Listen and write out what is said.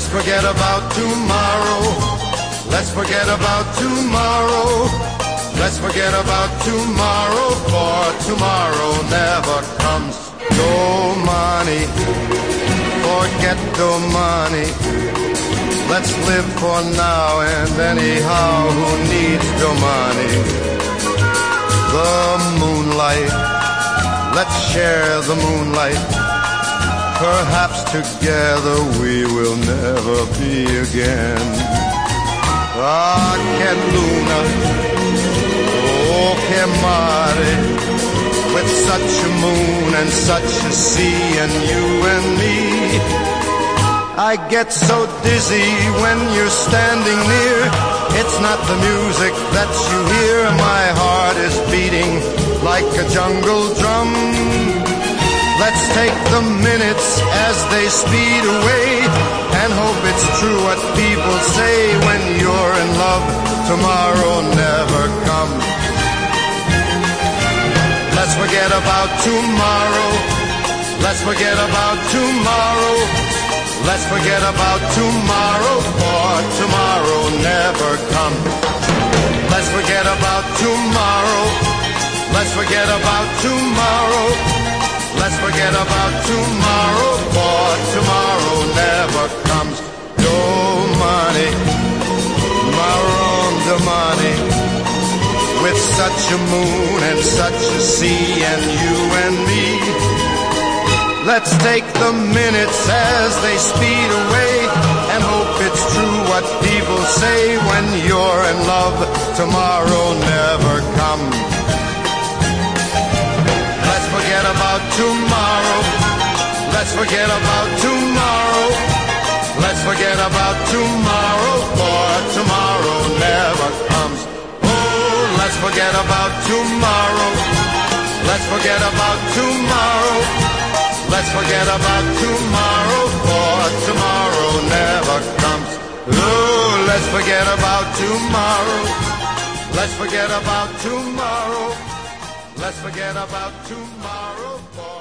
forget about tomorrow. Let's forget about tomorrow. Let's forget about tomorrow, for tomorrow never comes. No money, forget the money. Let's live for now, and anyhow, who needs the money? The moonlight, let's share the moonlight. Perhaps together we will never be again. Ah, che luna, oh che mare, with such a moon and such a sea and you and me. I get so dizzy when you're standing near. It's not the music that you hear. My heart is beating like a jungle drum. Let's take the minutes as they speed away and hope it's true what people say. When you're in love, tomorrow never comes. Let's forget about tomorrow. Let's forget about tomorrow. Let's forget about tomorrow, for tomorrow never comes. Let's forget about tomorrow. Let's forget about tomorrow. Let's forget about tomorrow, for tomorrow never comes. No money, marron de money, with such a moon and such a sea and you and me. Let's take the minutes as they speed away and hope it's true what people say. When you're in love, tomorrow never comes. Let's forget about tomorrow. Let's forget about tomorrow. Let's forget about tomorrow, for tomorrow never comes. Oh, let's forget about tomorrow. Let's forget about tomorrow. Let's forget about tomorrow, for tomorrow never comes. Oh, let's forget about tomorrow. Let's forget about tomorrow. Let's forget about tomorrow, for